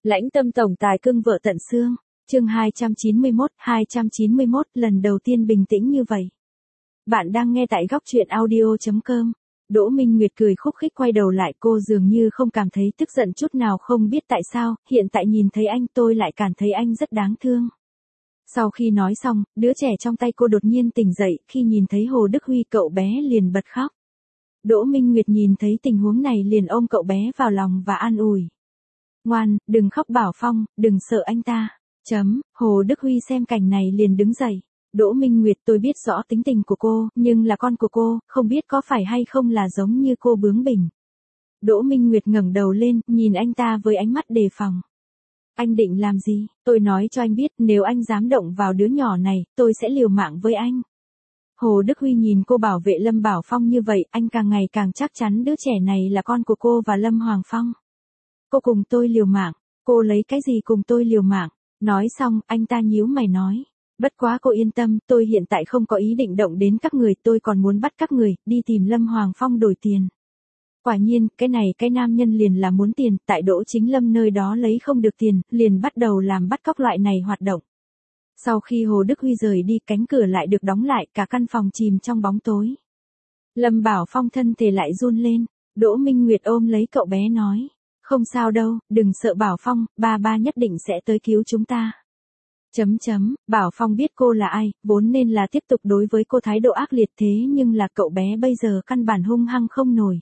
Lãnh tâm tổng tài cưng vợ tận xương. Chương 291, lần đầu tiên bình tĩnh như vậy. Bạn đang nghe tại góc truyện audio.com. Đỗ Minh Nguyệt cười khúc khích quay đầu lại, cô dường như không cảm thấy tức giận chút nào, không biết tại sao, hiện tại nhìn thấy anh tôi lại cảm thấy anh rất đáng thương. Sau khi nói xong, đứa trẻ trong tay cô đột nhiên tỉnh dậy, khi nhìn thấy Hồ Đức Huy cậu bé liền bật khóc. Đỗ Minh Nguyệt nhìn thấy tình huống này liền ôm cậu bé vào lòng và an ủi. Ngoan, đừng khóc Bảo Phong, đừng sợ anh ta. Hồ Đức Huy xem cảnh này liền đứng dậy. Đỗ Minh Nguyệt, tôi biết rõ tính tình của cô, nhưng là con của cô, không biết có phải hay không là giống như cô bướng bỉnh. Đỗ Minh Nguyệt ngẩng đầu lên, nhìn anh ta với ánh mắt đề phòng. Anh định làm gì? Tôi nói cho anh biết, nếu anh dám động vào đứa nhỏ này, tôi sẽ liều mạng với anh. Hồ Đức Huy nhìn cô bảo vệ Lâm Bảo Phong như vậy, anh càng ngày càng chắc chắn đứa trẻ này là con của cô và Lâm Hoàng Phong. Cô cùng tôi liều mạng, cô lấy cái gì cùng tôi liều mạng? Nói xong, anh ta nhíu mày nói. Bất quá cô yên tâm, tôi hiện tại không có ý định động đến các người, tôi còn muốn bắt các người, đi tìm Lâm Hoàng Phong đổi tiền. Quả nhiên, cái nam nhân liền là muốn tiền, tại Đỗ Chính Lâm nơi đó lấy không được tiền, liền bắt đầu làm bắt cóc loại này hoạt động. Sau khi Hồ Đức Huy rời đi, cánh cửa lại được đóng lại, cả căn phòng chìm trong bóng tối. Lâm Bảo Phong thân thể lại run lên, Đỗ Minh Nguyệt ôm lấy cậu bé nói. Không sao đâu, đừng sợ Bảo Phong, ba nhất định sẽ tới cứu chúng ta. Bảo Phong biết cô là ai, vốn nên là tiếp tục đối với cô thái độ ác liệt, thế nhưng là cậu bé bây giờ căn bản hung hăng không nổi.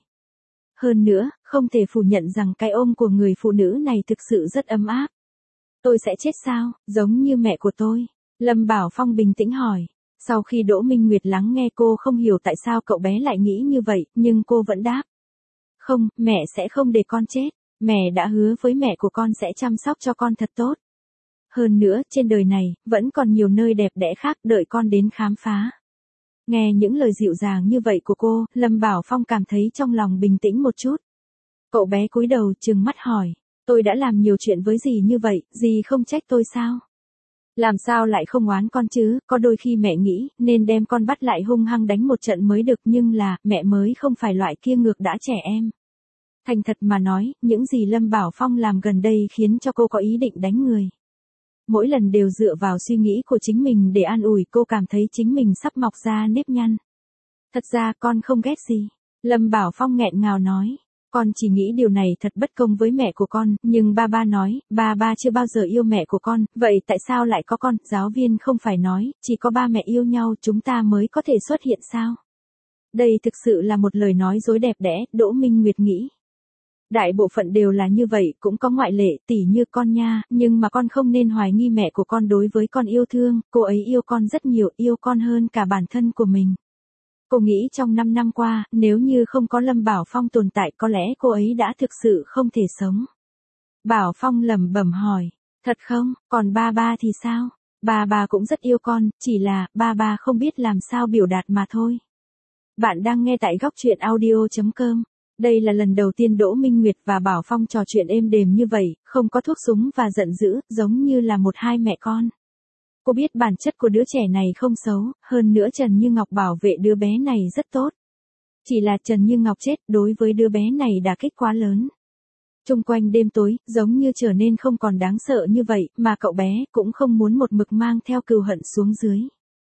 Hơn nữa, không thể phủ nhận rằng cái ôm của người phụ nữ này thực sự rất ấm áp. Tôi sẽ chết sao, giống như mẹ của tôi? Lâm Bảo Phong bình tĩnh hỏi. Sau khi Đỗ Minh Nguyệt lắng nghe, cô không hiểu tại sao cậu bé lại nghĩ như vậy, nhưng cô vẫn đáp. Không, mẹ sẽ không để con chết. Mẹ đã hứa với mẹ của con sẽ chăm sóc cho con thật tốt. Hơn nữa, trên đời này, vẫn còn nhiều nơi đẹp đẽ khác đợi con đến khám phá. Nghe những lời dịu dàng như vậy của cô, Lâm Bảo Phong cảm thấy trong lòng bình tĩnh một chút. Cậu bé cúi đầu trừng mắt hỏi, tôi đã làm nhiều chuyện với dì như vậy, dì không trách tôi sao? Làm sao lại không oán con chứ, có đôi khi mẹ nghĩ, nên đem con bắt lại hung hăng đánh một trận mới được, nhưng là, mẹ mới không phải loại kia ngược đãi trẻ em. Thành thật mà nói, những gì Lâm Bảo Phong làm gần đây khiến cho cô có ý định đánh người. Mỗi lần đều dựa vào suy nghĩ của chính mình để an ủi, cô cảm thấy chính mình sắp mọc ra nếp nhăn. Thật ra con không ghét gì. Lâm Bảo Phong nghẹn ngào nói. Con chỉ nghĩ điều này thật bất công với mẹ của con, nhưng ba nói, ba chưa bao giờ yêu mẹ của con, vậy tại sao lại có con? Giáo viên không phải nói, chỉ có ba mẹ yêu nhau chúng ta mới có thể xuất hiện sao? Đây thực sự là một lời nói dối đẹp đẽ, Đỗ Minh Nguyệt nghĩ. Đại bộ phận đều là như vậy, cũng có ngoại lệ, tỉ như con nha, nhưng mà con không nên hoài nghi mẹ của con đối với con yêu thương, cô ấy yêu con rất nhiều, yêu con hơn cả bản thân của mình. Cô nghĩ trong 5 năm qua, nếu như không có Lâm Bảo Phong tồn tại có lẽ cô ấy đã thực sự không thể sống. Bảo Phong lẩm bẩm hỏi, thật không, còn ba thì sao? Ba cũng rất yêu con, chỉ là, ba không biết làm sao biểu đạt mà thôi. Bạn đang nghe tại góc truyện audio.com. Đây là lần đầu tiên Đỗ Minh Nguyệt và Bảo Phong trò chuyện êm đềm như vậy, không có thuốc súng và giận dữ, giống như là một hai mẹ con. Cô biết bản chất của đứa trẻ này không xấu, hơn nữa Trần Như Ngọc bảo vệ đứa bé này rất tốt. Chỉ là Trần Như Ngọc chết đối với đứa bé này đả kích quá lớn. Chung quanh đêm tối, giống như trở nên không còn đáng sợ như vậy, mà cậu bé cũng không muốn một mực mang theo cừu hận xuống dưới.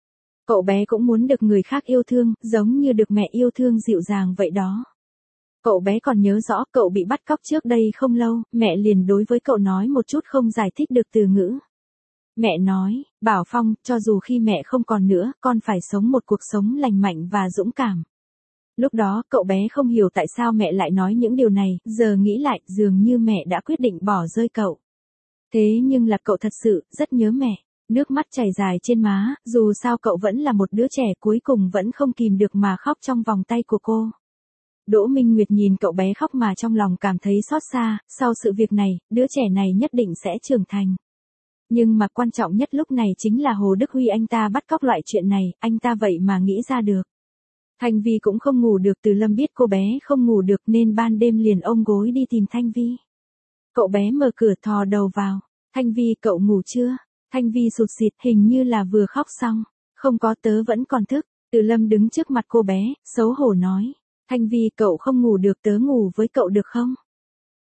Cậu bé cũng muốn được người khác yêu thương, giống như được mẹ yêu thương dịu dàng vậy đó. Cậu bé còn nhớ rõ cậu bị bắt cóc trước đây không lâu, mẹ liền đối với cậu nói một chút không giải thích được từ ngữ. Mẹ nói, Bảo Phong, cho dù khi mẹ không còn nữa, con phải sống một cuộc sống lành mạnh và dũng cảm. Lúc đó, cậu bé không hiểu tại sao mẹ lại nói những điều này, giờ nghĩ lại, dường như mẹ đã quyết định bỏ rơi cậu. Thế nhưng là cậu thật sự, rất nhớ mẹ. Nước mắt chảy dài trên má, dù sao cậu vẫn là một đứa trẻ, cuối cùng vẫn không kìm được mà khóc trong vòng tay của cô. Đỗ Minh Nguyệt nhìn cậu bé khóc mà trong lòng cảm thấy xót xa, sau sự việc này, đứa trẻ này nhất định sẽ trưởng thành. Nhưng mà quan trọng nhất lúc này chính là Hồ Đức Huy, anh ta bắt cóc loại chuyện này, anh ta vậy mà nghĩ ra được. Thanh Vi cũng không ngủ được, Từ Lâm biết cô bé không ngủ được nên ban đêm liền ôm gối đi tìm Thanh Vi. Cậu bé mở cửa thò đầu vào. Thanh Vi, cậu ngủ chưa? Thanh Vi sụt sịt, hình như là vừa khóc xong. Không có, tớ vẫn còn thức. Từ Lâm đứng trước mặt cô bé, xấu hổ nói. Thanh Vi, cậu không ngủ được, tớ ngủ với cậu được không?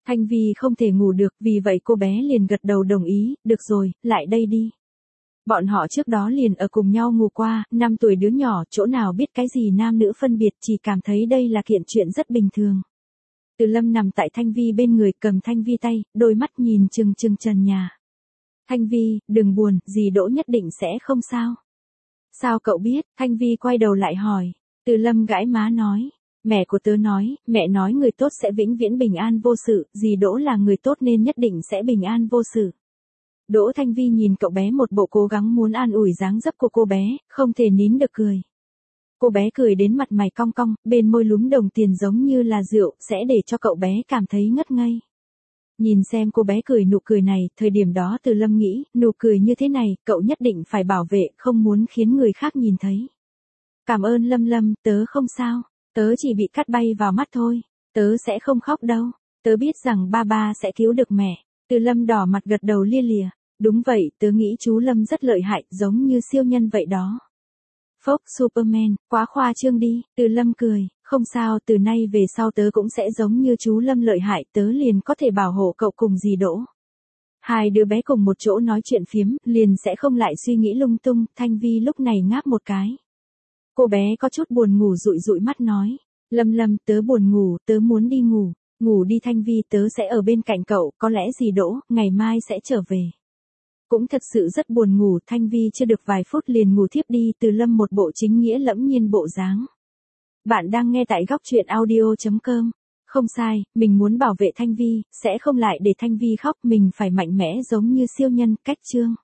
Thanh Vi không thể ngủ được, vì vậy cô bé liền gật đầu đồng ý, được rồi, lại đây đi. Bọn họ trước đó liền ở cùng nhau ngủ qua, 5 tuổi đứa nhỏ, chỗ nào biết cái gì nam nữ phân biệt, chỉ cảm thấy đây là kiện chuyện rất bình thường. Từ Lâm nằm tại Thanh Vi bên người, cầm Thanh Vi tay, đôi mắt nhìn chừng chừng trần nhà. Thanh Vi, đừng buồn, dì Đỗ nhất định sẽ không sao. Sao cậu biết? Thanh Vi quay đầu lại hỏi. Từ Lâm gãi má nói. Mẹ của tớ nói, mẹ nói người tốt sẽ vĩnh viễn bình an vô sự, dì Đỗ là người tốt nên nhất định sẽ bình an vô sự. Đỗ Thanh Vi nhìn cậu bé một bộ cố gắng muốn an ủi dáng dấp của cô bé, không thể nín được cười. Cô bé cười đến mặt mày cong cong, bên môi lúm đồng tiền giống như là rượu, sẽ để cho cậu bé cảm thấy ngất ngây. Nhìn xem cô bé cười nụ cười này, thời điểm đó Từ Lâm nghĩ, nụ cười như thế này, cậu nhất định phải bảo vệ, không muốn khiến người khác nhìn thấy. Cảm ơn Lâm Lâm, tớ không sao, tớ chỉ bị cắt bay vào mắt thôi, tớ sẽ không khóc đâu, tớ biết rằng ba sẽ cứu được mẹ. Từ Lâm đỏ mặt gật đầu lia lịa, đúng vậy, tớ nghĩ chú Lâm rất lợi hại, giống như siêu nhân vậy đó. Phốc, Superman, quá khoa trương đi, Từ Lâm cười, không sao, từ nay về sau tớ cũng sẽ giống như chú Lâm lợi hại, tớ liền có thể bảo hộ cậu cùng dì Đỗ. Hai đứa bé cùng một chỗ nói chuyện phiếm, liền sẽ không lại suy nghĩ lung tung, Thanh Vi lúc này ngáp một cái. Cô bé có chút buồn ngủ dụi dụi mắt nói, Lâm, tớ buồn ngủ, tớ muốn đi ngủ, ngủ đi Thanh Vi, tớ sẽ ở bên cạnh cậu, có lẽ dì Đỗ, ngày mai sẽ trở về. Cũng thật sự rất buồn ngủ, Thanh Vi chưa được vài phút liền ngủ thiếp đi, Từ Lâm một bộ chính nghĩa lẫm nhiên bộ dáng. Bạn đang nghe tại góc truyện audio.com. Không sai, mình muốn bảo vệ Thanh Vi, sẽ không lại để Thanh Vi khóc, mình phải mạnh mẽ giống như siêu nhân, cách chương.